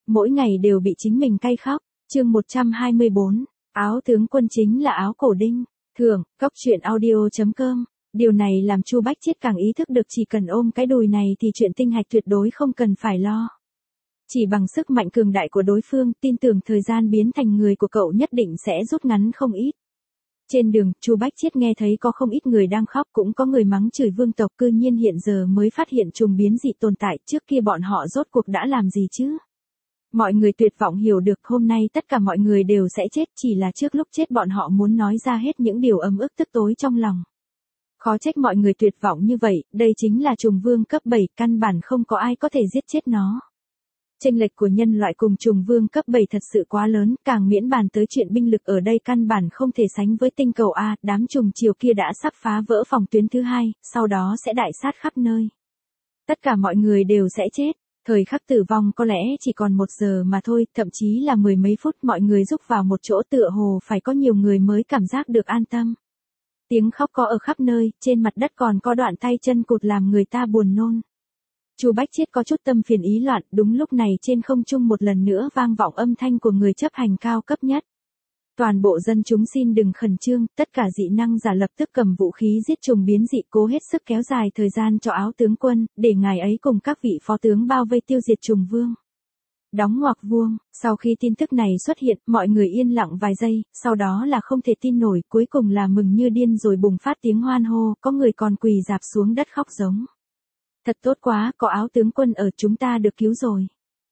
mỗi ngày đều bị chính mình cay khóc. Chương 124, áo tướng quân chính là áo cổ đinh. Thưởng, Cóc truyện audio.com. Điều này làm Chu Bách Chiết càng ý thức được chỉ cần ôm cái đùi này thì chuyện tinh hạch tuyệt đối không cần phải lo. Chỉ bằng sức mạnh cường đại của đối phương, tin tưởng thời gian biến thành người của cậu nhất định sẽ rút ngắn không ít. Trên đường, Chu Bách Chiết nghe thấy có không ít người đang khóc, cũng có người mắng chửi vương tộc, cư nhiên hiện giờ mới phát hiện trùng biến dị tồn tại, trước kia bọn họ rốt cuộc đã làm gì chứ? Mọi người tuyệt vọng hiểu được hôm nay tất cả mọi người đều sẽ chết, chỉ là trước lúc chết bọn họ muốn nói ra hết những điều ấm ức tức tối trong lòng. Khó trách mọi người tuyệt vọng như vậy, đây chính là trùng vương cấp 7, căn bản không có ai có thể giết chết nó. Chênh lệch của nhân loại cùng trùng vương cấp 7 thật sự quá lớn, càng miễn bàn tới chuyện binh lực ở đây căn bản không thể sánh với tinh cầu A, đám trùng chiều kia đã sắp phá vỡ phòng tuyến thứ 2, sau đó sẽ đại sát khắp nơi. Tất cả mọi người đều sẽ chết, thời khắc tử vong có lẽ chỉ còn 1 giờ mà thôi, thậm chí là 10 mấy phút, mọi người rúc vào một chỗ tựa hồ phải có nhiều người mới cảm giác được an tâm. Tiếng khóc có ở khắp nơi, trên mặt đất còn có đoạn tay chân cụt làm người ta buồn nôn. Chu Bách Chiết có chút tâm phiền ý loạn, đúng lúc này trên không trung một lần nữa vang vọng âm thanh của người chấp hành cao cấp nhất. Toàn bộ dân chúng xin đừng khẩn trương, tất cả dị năng giả lập tức cầm vũ khí giết trùng biến dị, cố hết sức kéo dài thời gian cho áo tướng quân, để ngài ấy cùng các vị phó tướng bao vây tiêu diệt trùng vương. Đóng ngoặc vuông, sau khi tin tức này xuất hiện, mọi người yên lặng vài giây, sau đó là không thể tin nổi, cuối cùng là mừng như điên rồi bùng phát tiếng hoan hô, có người còn quỳ rạp xuống đất khóc giống. Thật tốt quá, có áo tướng quân ở, chúng ta được cứu rồi.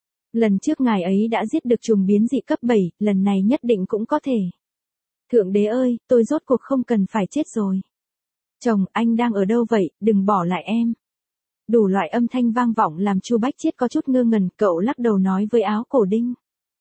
Lần trước ngài ấy đã giết được trùng biến dị cấp 7, lần này nhất định cũng có thể. Thượng đế ơi, tôi rốt cuộc không cần phải chết rồi. Chồng, anh đang ở đâu vậy, đừng bỏ lại em. Đủ loại âm thanh vang vọng làm Chu Bách Chiết có chút ngơ ngẩn, cậu lắc đầu nói với áo cổ đinh.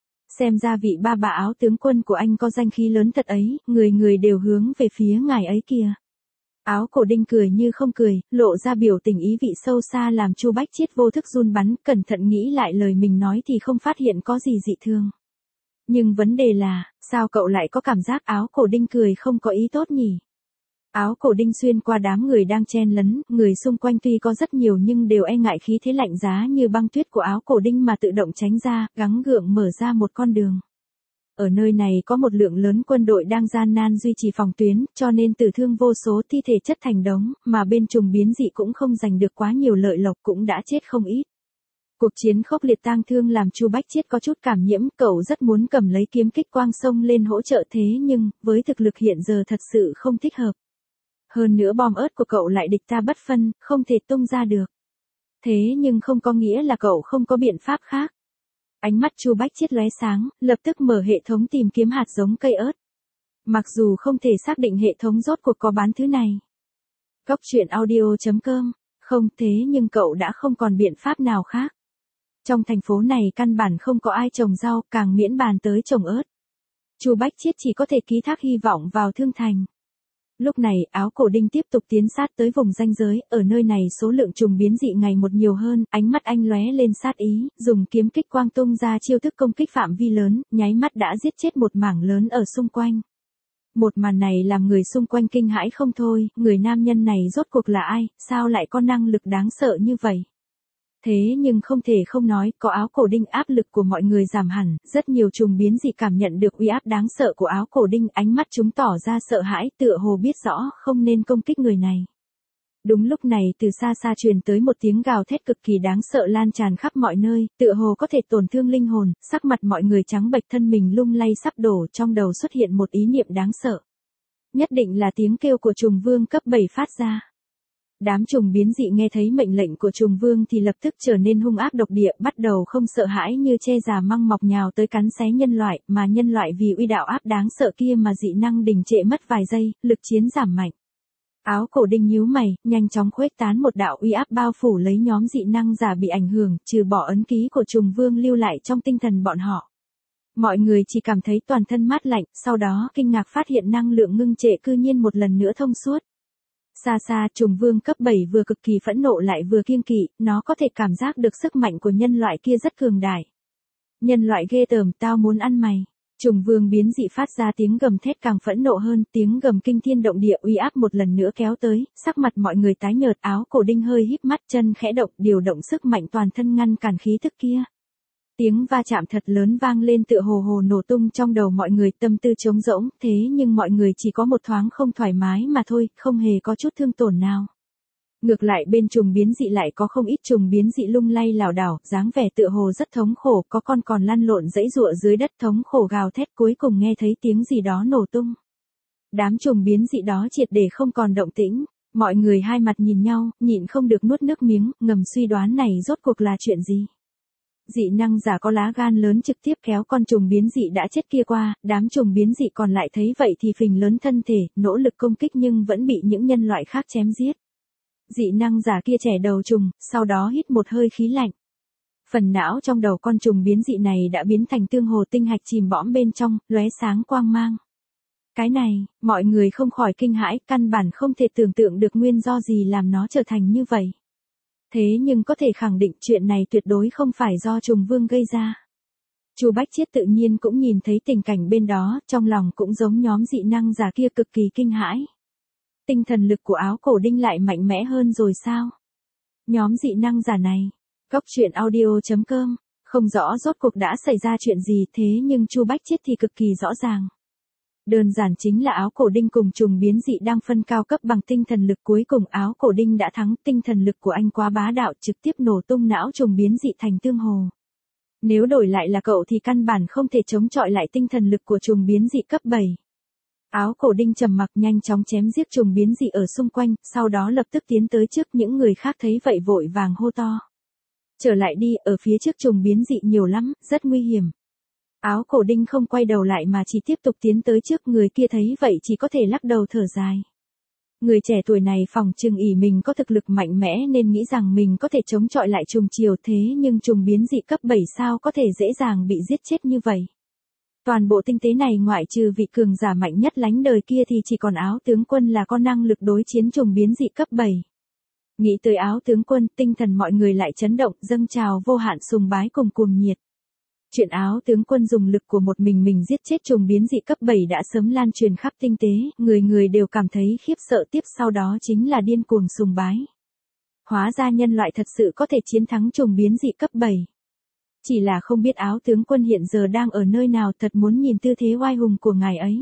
Xem ra vị ba bà áo tướng quân của anh có danh khí lớn thật ấy, người người đều hướng về phía ngài ấy kìa. Áo cổ đinh cười như không cười, lộ ra biểu tình ý vị sâu xa làm Chu Bách Chiết vô thức run bắn, cẩn thận nghĩ lại lời mình nói thì không phát hiện có gì dị thường. Nhưng vấn đề là, sao cậu lại có cảm giác áo cổ đinh cười không có ý tốt nhỉ? Áo cổ đinh xuyên qua đám người đang chen lấn, người xung quanh tuy có rất nhiều nhưng đều e ngại khí thế lạnh giá như băng tuyết của áo cổ đinh mà tự động tránh ra, gắng gượng mở ra một con đường. Ở nơi này có một lượng lớn quân đội đang gian nan duy trì phòng tuyến, cho nên tử thương vô số, thi thể chất thành đống, mà bên trùng biến dị cũng không giành được quá nhiều lợi lộc, cũng đã chết không ít. Cuộc chiến khốc liệt tang thương làm Chu Bách Chiết có chút cảm nhiễm, cậu rất muốn cầm lấy kiếm kích quang xông lên hỗ trợ thế nhưng, với thực lực hiện giờ thật sự không thích hợp. Hơn nữa bom ớt của cậu lại địch ta bất phân, không thể tung ra được. Thế nhưng không có nghĩa là cậu không có biện pháp khác. Ánh mắt Chu Bách Chiết lóe sáng, lập tức mở hệ thống tìm kiếm hạt giống cây ớt. Mặc dù không thể xác định hệ thống rốt cuộc có bán thứ này. Cóc truyện audio.com, không thế nhưng cậu đã không còn biện pháp nào khác. Trong thành phố này căn bản không có ai trồng rau, càng miễn bàn tới trồng ớt. Chu Bách Chiết chỉ có thể ký thác hy vọng vào thương thành. Lúc này, áo cổ đinh tiếp tục tiến sát tới vùng ranh giới, ở nơi này số lượng trùng biến dị ngày một nhiều hơn, ánh mắt anh lóe lên sát ý, dùng kiếm kích quang tung ra chiêu thức công kích phạm vi lớn, nháy mắt đã giết chết một mảng lớn ở xung quanh. Một màn này làm người xung quanh kinh hãi không thôi, người nam nhân này rốt cuộc là ai, sao lại có năng lực đáng sợ như vậy? Thế nhưng không thể không nói, có áo cổ đinh áp lực của mọi người giảm hẳn, rất nhiều trùng biến dị cảm nhận được uy áp đáng sợ của áo cổ đinh, ánh mắt chúng tỏ ra sợ hãi, tựa hồ biết rõ không nên công kích người này. Đúng lúc này từ xa xa truyền tới một tiếng gào thét cực kỳ đáng sợ lan tràn khắp mọi nơi, tựa hồ có thể tổn thương linh hồn, sắc mặt mọi người trắng bệch, thân mình lung lay sắp đổ, trong đầu xuất hiện một ý niệm đáng sợ. Nhất định là tiếng kêu của trùng vương cấp 7 phát ra. Đám trùng biến dị nghe thấy mệnh lệnh của trùng vương thì lập tức trở nên hung ác độc địa, bắt đầu không sợ hãi như tre già măng mọc nhào tới cắn xé nhân loại, mà nhân loại vì uy đạo áp đáng sợ kia mà dị năng đình trệ mất vài giây, lực chiến giảm mạnh. Áo cổ đinh nhíu mày, nhanh chóng khuếch tán một đạo uy áp bao phủ lấy nhóm dị năng giả bị ảnh hưởng, trừ bỏ ấn ký của trùng vương lưu lại trong tinh thần bọn họ. Mọi người chỉ cảm thấy toàn thân mát lạnh, sau đó kinh ngạc phát hiện năng lượng ngưng trệ cư nhiên một lần nữa thông suốt. Xa xa trùng vương cấp 7 vừa cực kỳ phẫn nộ lại vừa kiêng kỵ, nó có thể cảm giác được sức mạnh của nhân loại kia rất cường đại. Nhân loại ghê tởm, tao muốn ăn mày. Trùng vương biến dị phát ra tiếng gầm thét càng phẫn nộ hơn, tiếng gầm kinh thiên động địa uy áp một lần nữa kéo tới, sắc mặt mọi người tái nhợt, áo cổ đinh hơi híp mắt, chân khẽ động, điều động sức mạnh toàn thân ngăn cản khí tức kia. Tiếng va chạm thật lớn vang lên tựa hồ hồ nổ tung trong đầu mọi người, tâm tư trống rỗng, thế nhưng mọi người chỉ có một thoáng không thoải mái mà thôi, không hề có chút thương tổn nào. Ngược lại bên trùng biến dị lại có không ít trùng biến dị lung lay lảo đảo, dáng vẻ tựa hồ rất thống khổ, có con còn lăn lộn dãy giụa dưới đất thống khổ gào thét, cuối cùng nghe thấy tiếng gì đó nổ tung. Đám trùng biến dị đó triệt để không còn động tĩnh, mọi người hai mặt nhìn nhau, nhịn không được nuốt nước miếng, ngầm suy đoán này rốt cuộc là chuyện gì. Dị năng giả có lá gan lớn trực tiếp kéo con trùng biến dị đã chết kia qua, đám trùng biến dị còn lại thấy vậy thì phình lớn thân thể, nỗ lực công kích nhưng vẫn bị những nhân loại khác chém giết. Dị năng giả kia chẻ đầu trùng, sau đó hít một hơi khí lạnh. Phần não trong đầu con trùng biến dị này đã biến thành tương hồ tinh hạch chìm bõm bên trong, lóe sáng quang mang. Cái này, mọi người không khỏi kinh hãi, căn bản không thể tưởng tượng được nguyên do gì làm nó trở thành như vậy. Thế nhưng có thể khẳng định chuyện này tuyệt đối không phải do trùng vương gây ra. Chu Bách Chiết tự nhiên cũng nhìn thấy tình cảnh bên đó, trong lòng cũng giống nhóm dị năng giả kia cực kỳ kinh hãi. Tinh thần lực của áo cổ đinh lại mạnh mẽ hơn rồi sao? Nhóm dị năng giả này, Góc truyện audio.com, không rõ rốt cuộc đã xảy ra chuyện gì thế nhưng Chu Bách Chiết thì cực kỳ rõ ràng. Đơn giản chính là áo cổ đinh cùng trùng biến dị đang phân cao cấp bằng tinh thần lực, cuối cùng áo cổ đinh đã thắng, tinh thần lực của anh quá bá đạo trực tiếp nổ tung não trùng biến dị thành tương hồ. Nếu đổi lại là cậu thì căn bản không thể chống chọi lại tinh thần lực của trùng biến dị cấp 7. Áo cổ đinh trầm mặc nhanh chóng chém giết trùng biến dị ở xung quanh, sau đó lập tức tiến tới trước, những người khác thấy vậy vội vàng hô to. Trở lại đi, ở phía trước trùng biến dị nhiều lắm, rất nguy hiểm. Áo cổ đinh không quay đầu lại mà chỉ tiếp tục tiến tới trước, người kia thấy vậy chỉ có thể lắc đầu thở dài. Người trẻ tuổi này phỏng chừng ỷ mình có thực lực mạnh mẽ nên nghĩ rằng mình có thể chống chọi lại trùng chiều, thế nhưng trùng biến dị cấp 7 sao có thể dễ dàng bị giết chết như vậy. Toàn bộ tinh tế này ngoại trừ vị cường giả mạnh nhất lánh đời kia thì chỉ còn áo tướng quân là có năng lực đối chiến trùng biến dị cấp 7. Nghĩ tới áo tướng quân, tinh thần mọi người lại chấn động, dâng trào vô hạn sùng bái cùng cuồng nhiệt. Chuyện áo tướng quân dùng lực của một mình giết chết trùng biến dị cấp 7 đã sớm lan truyền khắp tinh tế, người người đều cảm thấy khiếp sợ, tiếp sau đó chính là điên cuồng sùng bái. Hóa ra nhân loại thật sự có thể chiến thắng trùng biến dị cấp 7. Chỉ là không biết áo tướng quân hiện giờ đang ở nơi nào, thật muốn nhìn tư thế oai hùng của ngài ấy.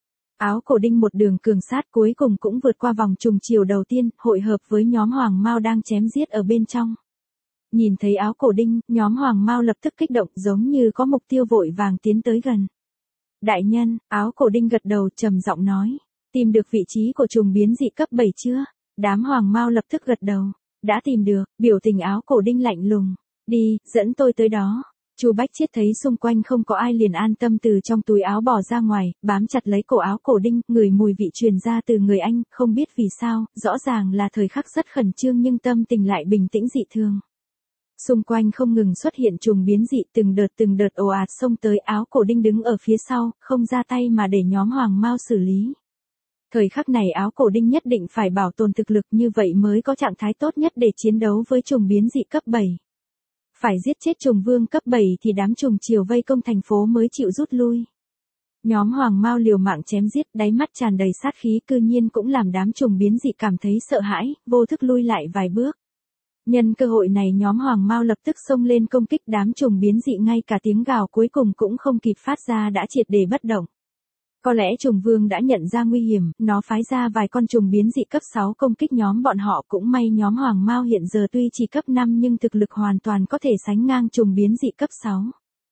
Áo cổ đinh một đường cường sát cuối cùng cũng vượt qua vòng trùng chiều đầu tiên, hội hợp với nhóm Hoàng Mao đang chém giết ở bên trong. Nhìn thấy áo cổ đinh, nhóm Hoàng Mao lập tức kích động giống như có mục tiêu vội vàng tiến tới gần. Đại nhân, áo cổ đinh gật đầu trầm giọng nói, tìm được vị trí của trùng biến dị cấp 7 chưa? Đám Hoàng Mao lập tức gật đầu, đã tìm được, biểu tình áo cổ đinh lạnh lùng. Đi, dẫn tôi tới đó. Chu Bách Chiết thấy xung quanh không có ai liền an tâm từ trong túi áo bỏ ra ngoài, bám chặt lấy cổ áo cổ đinh, ngửi mùi vị truyền ra từ người anh, không biết vì sao, rõ ràng là thời khắc rất khẩn trương nhưng tâm tình lại bình tĩnh dị thường. Xung quanh không ngừng xuất hiện trùng biến dị, từng đợt ồ ạt xông tới, áo cổ đinh đứng ở phía sau, không ra tay mà để nhóm Hoàng Mao xử lý. Thời khắc này áo cổ đinh nhất định phải bảo tồn thực lực, như vậy mới có trạng thái tốt nhất để chiến đấu với trùng biến dị cấp 7. Phải giết chết trùng vương cấp 7 thì đám trùng chiều vây công thành phố mới chịu rút lui. Nhóm Hoàng Mao liều mạng chém giết, đáy mắt tràn đầy sát khí, cư nhiên cũng làm đám trùng biến dị cảm thấy sợ hãi, vô thức lui lại vài bước. Nhân cơ hội này nhóm Hoàng Mao lập tức xông lên công kích đám trùng biến dị, ngay cả tiếng gào cuối cùng cũng không kịp phát ra đã triệt để bất động. Có lẽ trùng vương đã nhận ra nguy hiểm, nó phái ra vài con trùng biến dị cấp 6 công kích nhóm bọn họ, cũng may nhóm Hoàng Mao hiện giờ tuy chỉ cấp 5 nhưng thực lực hoàn toàn có thể sánh ngang trùng biến dị cấp 6.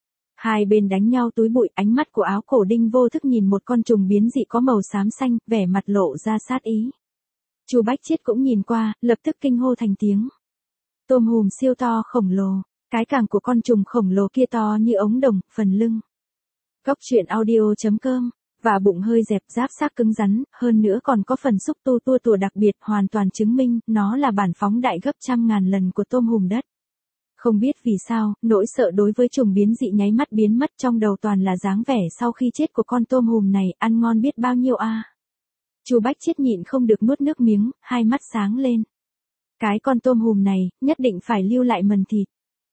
Hai bên đánh nhau túi bụi, ánh mắt của áo cổ đinh vô thức nhìn một con trùng biến dị có màu xám xanh, vẻ mặt lộ ra sát ý. Chu Bách Chiết cũng nhìn qua, lập tức kinh hô thành tiếng. Tôm hùm siêu to khổng lồ, cái càng của con trùng khổng lồ kia to như ống đồng, phần lưng. Góc truyện audio.com, và bụng hơi dẹp, giáp xác cứng rắn, hơn nữa còn có phần xúc tu tua tủa đặc biệt, hoàn toàn chứng minh nó là bản phóng đại gấp trăm ngàn lần của tôm hùm đất. Không biết vì sao, nỗi sợ đối với trùng biến dị nháy mắt biến mất, trong đầu toàn là dáng vẻ sau khi chết của con tôm hùm này, ăn ngon biết bao nhiêu a. Chu Bách Chiết nhịn không được nuốt nước miếng, hai mắt sáng lên. Cái con tôm hùm này, nhất định phải lưu lại mần thịt.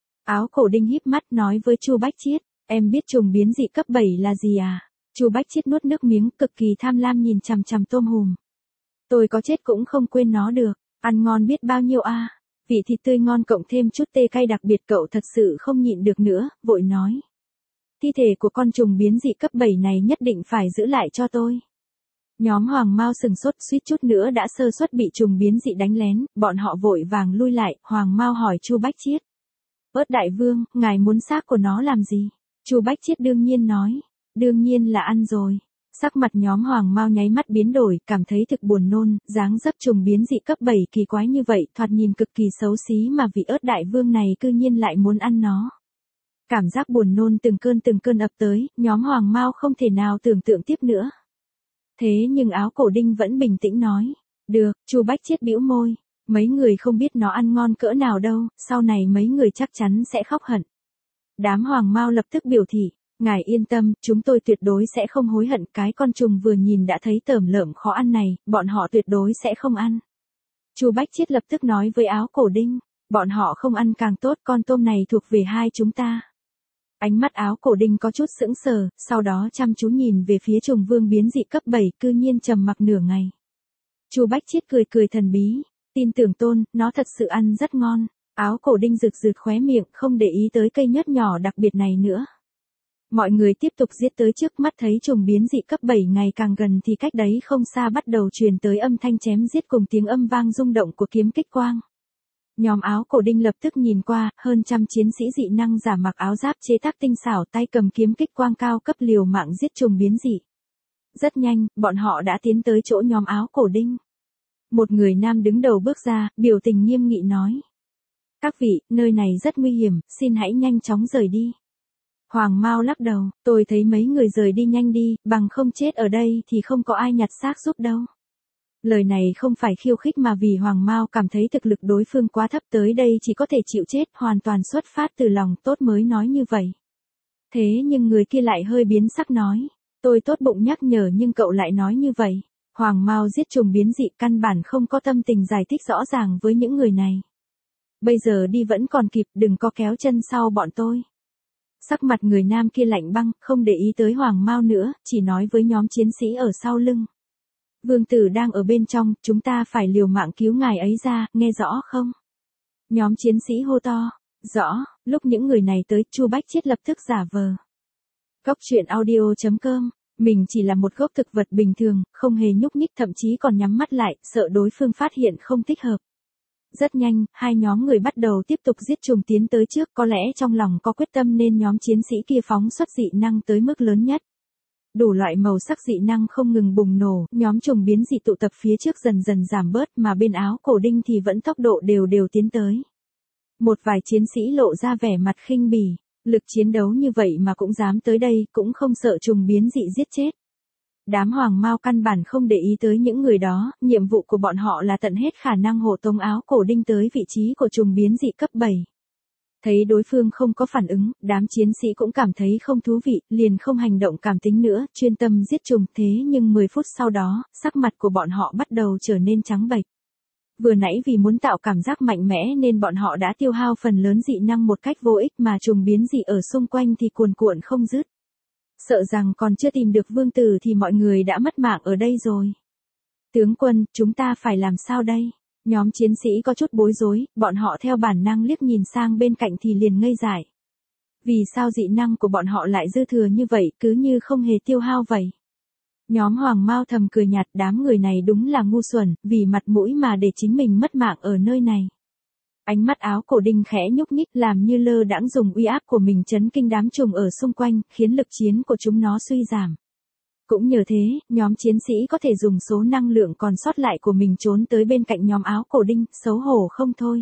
Áo cổ đinh híp mắt nói với Chu Bách Chiết, em biết trùng biến dị cấp 7 là gì à? Chu Bách Chiết nuốt nước miếng, cực kỳ tham lam nhìn chằm chằm tôm hùm. Tôi có chết cũng không quên nó được, ăn ngon biết bao nhiêu a. Vị thịt tươi ngon cộng thêm chút tê cay đặc biệt cậu thật sự không nhịn được nữa, vội nói. Thi thể của con trùng biến dị cấp 7 này nhất định phải giữ lại cho tôi. Nhóm Hoàng Mao sừng sốt suýt chút nữa đã sơ suất bị trùng biến dị đánh lén, bọn họ vội vàng lui lại, Hoàng Mao hỏi Chu Bách Chiết. Ớt đại vương, ngài muốn xác của nó làm gì? Chu Bách Chiết đương nhiên nói. Đương nhiên là ăn rồi. Sắc mặt nhóm Hoàng Mao nháy mắt biến đổi, cảm thấy thực buồn nôn, dáng dấp trùng biến dị cấp 7 kỳ quái như vậy, thoạt nhìn cực kỳ xấu xí mà vị ớt đại vương này cư nhiên lại muốn ăn nó. Cảm giác buồn nôn từng cơn ập tới, nhóm Hoàng Mao không thể nào tưởng tượng tiếp nữa. Thế nhưng áo cổ đinh vẫn bình tĩnh nói. Được, Chu Bách Chiết bĩu môi. Mấy người không biết nó ăn ngon cỡ nào đâu, sau này mấy người chắc chắn sẽ khóc hận. Đám Hoàng Mao lập tức biểu thị. Ngài yên tâm, chúng tôi tuyệt đối sẽ không hối hận, cái con trùng vừa nhìn đã thấy tởm lợm khó ăn này, bọn họ tuyệt đối sẽ không ăn. Chu Bách Chiết lập tức nói với áo cổ đinh, bọn họ không ăn càng tốt, con tôm này thuộc về hai chúng ta. Ánh mắt áo cổ đinh có chút sững sờ, sau đó chăm chú nhìn về phía trùng vương biến dị cấp 7, cư nhiên trầm mặc nửa ngày. Chu Bách Chiết cười thần bí, tin tưởng Tôn, nó thật sự ăn rất ngon. Áo cổ đinh rực rực khóe miệng, không để ý tới cây nhớt nhỏ đặc biệt này nữa. Mọi người tiếp tục giết tới trước mắt, thấy trùng biến dị cấp 7 ngày càng gần thì cách đấy không xa bắt đầu truyền tới âm thanh chém giết cùng tiếng âm vang rung động của kiếm kích quang. Nhóm áo cổ đinh lập tức nhìn qua, hơn trăm chiến sĩ dị năng giả mặc áo giáp chế tác tinh xảo, tay cầm kiếm kích quang cao cấp liều mạng giết trùng biến dị. Rất nhanh, bọn họ đã tiến tới chỗ nhóm áo cổ đinh. Một người nam đứng đầu bước ra, biểu tình nghiêm nghị nói. Các vị, nơi này rất nguy hiểm, xin hãy nhanh chóng rời đi. Hoàng Mao lắc đầu, tôi thấy mấy người rời đi nhanh đi, bằng không chết ở đây thì không có ai nhặt xác giúp đâu. Lời này không phải khiêu khích mà vì Hoàng Mao cảm thấy thực lực đối phương quá thấp, tới đây chỉ có thể chịu chết, hoàn toàn xuất phát từ lòng tốt mới nói như vậy. Thế nhưng người kia lại hơi biến sắc nói, tôi tốt bụng nhắc nhở nhưng cậu lại nói như vậy. Hoàng Mao giết trùng biến dị căn bản không có tâm tình giải thích rõ ràng với những người này. Bây giờ đi vẫn còn kịp, đừng có kéo chân sau bọn tôi. Sắc mặt người nam kia lạnh băng, không để ý tới Hoàng Mao nữa, chỉ nói với nhóm chiến sĩ ở sau lưng. Vương tử đang ở bên trong, chúng ta phải liều mạng cứu ngài ấy ra, nghe rõ không? Nhóm chiến sĩ hô to. Rõ, lúc những người này tới, Chu Bách Chiết lập tức giả vờ. Góc truyện audio.com, mình chỉ là một gốc thực vật bình thường, không hề nhúc nhích, thậm chí còn nhắm mắt lại, sợ đối phương phát hiện không thích hợp. Rất nhanh, hai nhóm người bắt đầu tiếp tục giết trùng tiến tới trước, có lẽ trong lòng có quyết tâm nên nhóm chiến sĩ kia phóng xuất dị năng tới mức lớn nhất. Đủ loại màu sắc dị năng không ngừng bùng nổ, nhóm trùng biến dị tụ tập phía trước dần dần giảm bớt mà bên áo cổ đinh thì vẫn tốc độ đều tiến tới. Một vài chiến sĩ lộ ra vẻ mặt khinh bỉ, lực chiến đấu như vậy mà cũng dám tới đây, cũng không sợ trùng biến dị giết chết. Đám Hoàng Mao căn bản không để ý tới những người đó, nhiệm vụ của bọn họ là tận hết khả năng hộ tống áo cổ đinh tới vị trí của trùng biến dị cấp 7. Thấy đối phương không có phản ứng, đám chiến sĩ cũng cảm thấy không thú vị, liền không hành động cảm tính nữa, chuyên tâm giết trùng. Thế nhưng 10 phút sau đó, sắc mặt của bọn họ bắt đầu trở nên trắng bệch. Vừa nãy vì muốn tạo cảm giác mạnh mẽ nên bọn họ đã tiêu hao phần lớn dị năng một cách vô ích mà trùng biến dị ở xung quanh thì cuồn cuộn không dứt. Sợ rằng còn chưa tìm được vương tử thì mọi người đã mất mạng ở đây rồi. Tướng quân, chúng ta phải làm sao đây? Nhóm chiến sĩ có chút bối rối, bọn họ theo bản năng liếc nhìn sang bên cạnh thì liền ngây dại. Vì sao dị năng của bọn họ lại dư thừa như vậy, cứ như không hề tiêu hao vậy? Nhóm Hoàng Mao thầm cười nhạt, đám người này đúng là ngu xuẩn, vì mặt mũi mà để chính mình mất mạng ở nơi này. Ánh mắt áo cổ đinh khẽ nhúc nhích làm như lơ đãng dùng uy áp của mình chấn kinh đám trùng ở xung quanh, khiến lực chiến của chúng nó suy giảm. Cũng nhờ thế, nhóm chiến sĩ có thể dùng số năng lượng còn sót lại của mình trốn tới bên cạnh nhóm áo cổ đinh, xấu hổ không thôi.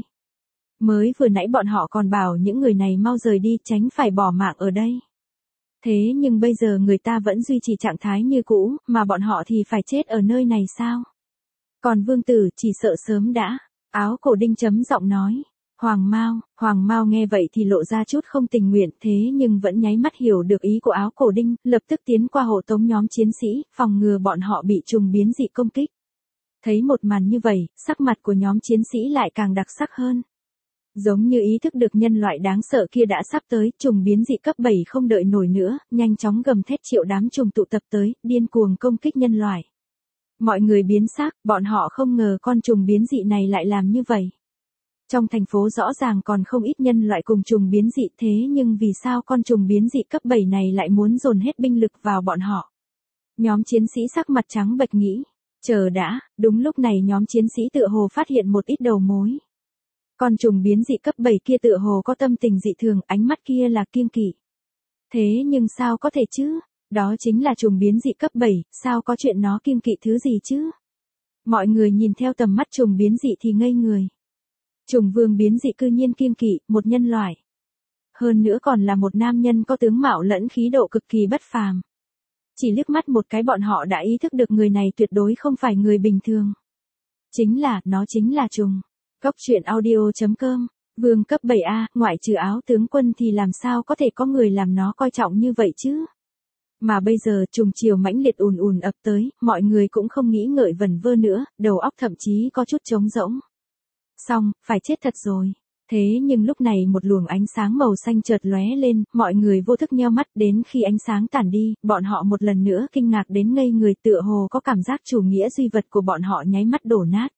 Mới vừa nãy bọn họ còn bảo những người này mau rời đi, tránh phải bỏ mạng ở đây. Thế nhưng bây giờ người ta vẫn duy trì trạng thái như cũ, mà bọn họ thì phải chết ở nơi này sao? Còn vương tử chỉ sợ sớm đã. Áo cổ đinh chấm giọng nói. Hoàng Mao nghe vậy thì lộ ra chút không tình nguyện, thế nhưng vẫn nháy mắt hiểu được ý của áo cổ đinh, lập tức tiến qua hộ tống nhóm chiến sĩ, phòng ngừa bọn họ bị trùng biến dị công kích. Thấy một màn như vậy, sắc mặt của nhóm chiến sĩ lại càng đặc sắc hơn. Giống như ý thức được nhân loại đáng sợ kia đã sắp tới, trùng biến dị cấp 7 không đợi nổi nữa, nhanh chóng gầm thét triệu đám trùng tụ tập tới, điên cuồng công kích nhân loại. Mọi người biến sắc, bọn họ không ngờ con trùng biến dị này lại làm như vậy. Trong thành phố rõ ràng còn không ít nhân loại cùng trùng biến dị thế nhưng vì sao con trùng biến dị cấp 7 này lại muốn dồn hết binh lực vào bọn họ? Nhóm chiến sĩ sắc mặt trắng bệch nghĩ. Chờ đã, đúng lúc này nhóm chiến sĩ tựa hồ phát hiện một ít đầu mối. Con trùng biến dị cấp 7 kia tựa hồ có tâm tình dị thường, ánh mắt kia là kiêng kỵ. Thế nhưng sao có thể chứ? Đó chính là trùng biến dị cấp 7, sao có chuyện nó kiêng kỵ thứ gì chứ? Mọi người nhìn theo tầm mắt trùng biến dị thì ngây người. Trùng vương biến dị cư nhiên kiêng kỵ, một nhân loại. Hơn nữa còn là một nam nhân có tướng mạo lẫn khí độ cực kỳ bất phàm. Chỉ liếc mắt một cái bọn họ đã ý thức được người này tuyệt đối không phải người bình thường. Nó chính là trùng. Cốc truyện audio.com, vương cấp 7A, ngoại trừ áo tướng quân thì làm sao có thể có người làm nó coi trọng như vậy chứ? Mà bây giờ trùng chiều mãnh liệt ùn ùn ập tới, mọi người cũng không nghĩ ngợi vẩn vơ nữa, đầu óc thậm chí có chút trống rỗng. Xong, phải chết thật rồi. Thế nhưng lúc này một luồng ánh sáng màu xanh chợt lóe lên, mọi người vô thức nheo mắt đến khi ánh sáng tản đi, bọn họ một lần nữa kinh ngạc đến ngây người tựa hồ có cảm giác chủ nghĩa duy vật của bọn họ nháy mắt đổ nát.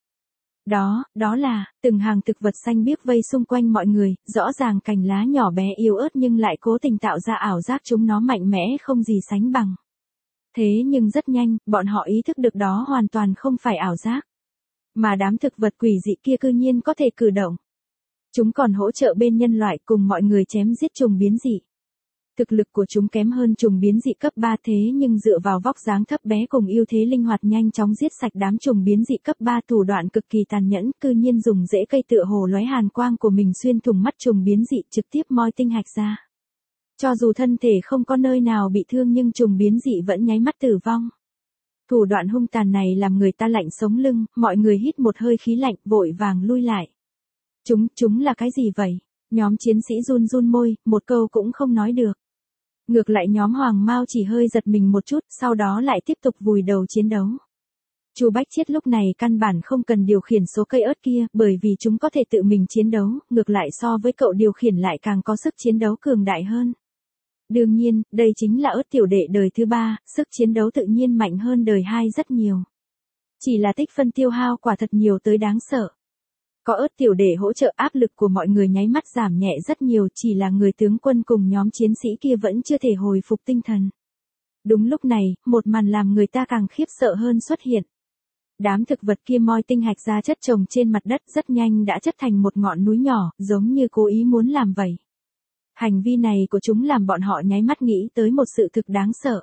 Đó là, từng hàng thực vật xanh biếc vây xung quanh mọi người, rõ ràng cành lá nhỏ bé yếu ớt nhưng lại cố tình tạo ra ảo giác chúng nó mạnh mẽ không gì sánh bằng. Thế nhưng rất nhanh, bọn họ ý thức được đó hoàn toàn không phải ảo giác. Mà đám thực vật quỷ dị kia cư nhiên có thể cử động. Chúng còn hỗ trợ bên nhân loại cùng mọi người chém giết trùng biến dị. Thực lực của chúng kém hơn trùng biến dị cấp 3 thế nhưng dựa vào vóc dáng thấp bé cùng ưu thế linh hoạt nhanh chóng giết sạch đám trùng biến dị cấp 3 thủ đoạn cực kỳ tàn nhẫn, cư nhiên dùng rễ cây tựa hồ lóe hàn quang của mình xuyên thủng mắt trùng biến dị trực tiếp moi tinh hạch ra. Cho dù thân thể không có nơi nào bị thương nhưng trùng biến dị vẫn nháy mắt tử vong. Thủ đoạn hung tàn này làm người ta lạnh sống lưng, mọi người hít một hơi khí lạnh vội vàng lui lại. Chúng là cái gì vậy? Nhóm chiến sĩ run run môi, một câu cũng không nói được. Ngược lại nhóm Hoàng Mao chỉ hơi giật mình một chút, sau đó lại tiếp tục vùi đầu chiến đấu. Chu Bách Chiết lúc này căn bản không cần điều khiển số cây ớt kia, bởi vì chúng có thể tự mình chiến đấu, ngược lại so với cậu điều khiển lại càng có sức chiến đấu cường đại hơn. Đương nhiên, đây chính là ớt tiểu đệ đời thứ 3, sức chiến đấu tự nhiên mạnh hơn đời 2 rất nhiều. Chỉ là tích phân tiêu hao quả thật nhiều tới đáng sợ. Có ớt tiểu đệ hỗ trợ áp lực của mọi người nháy mắt giảm nhẹ rất nhiều, chỉ là người tướng quân cùng nhóm chiến sĩ kia vẫn chưa thể hồi phục tinh thần. Đúng lúc này, một màn làm người ta càng khiếp sợ hơn xuất hiện. Đám thực vật kia moi tinh hạch ra chất trồng trên mặt đất rất nhanh đã chất thành một ngọn núi nhỏ, giống như cố ý muốn làm vậy. Hành vi này của chúng làm bọn họ nháy mắt nghĩ tới một sự thực đáng sợ.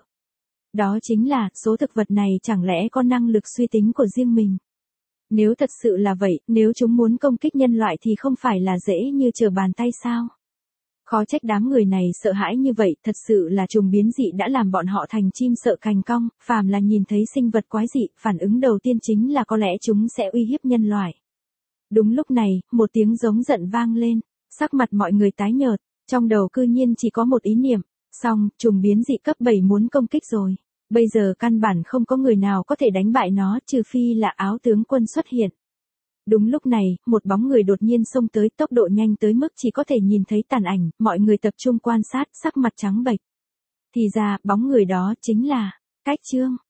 Đó chính là, số thực vật này chẳng lẽ có năng lực suy tính của riêng mình. Nếu thật sự là vậy, nếu chúng muốn công kích nhân loại thì không phải là dễ như trở bàn tay sao? Khó trách đám người này sợ hãi như vậy, thật sự là trùng biến dị đã làm bọn họ thành chim sợ cành cong, phàm là nhìn thấy sinh vật quái dị, phản ứng đầu tiên chính là có lẽ chúng sẽ uy hiếp nhân loại. Đúng lúc này, một tiếng giống giận vang lên, sắc mặt mọi người tái nhợt, trong đầu cư nhiên chỉ có một ý niệm, xong, trùng biến dị cấp 7 muốn công kích rồi. Bây giờ căn bản không có người nào có thể đánh bại nó trừ phi là áo tướng quân xuất hiện. Đúng lúc này, một bóng người đột nhiên xông tới tốc độ nhanh tới mức chỉ có thể nhìn thấy tàn ảnh, mọi người tập trung quan sát, sắc mặt trắng bệch. Thì ra, bóng người đó chính là Cách Trương.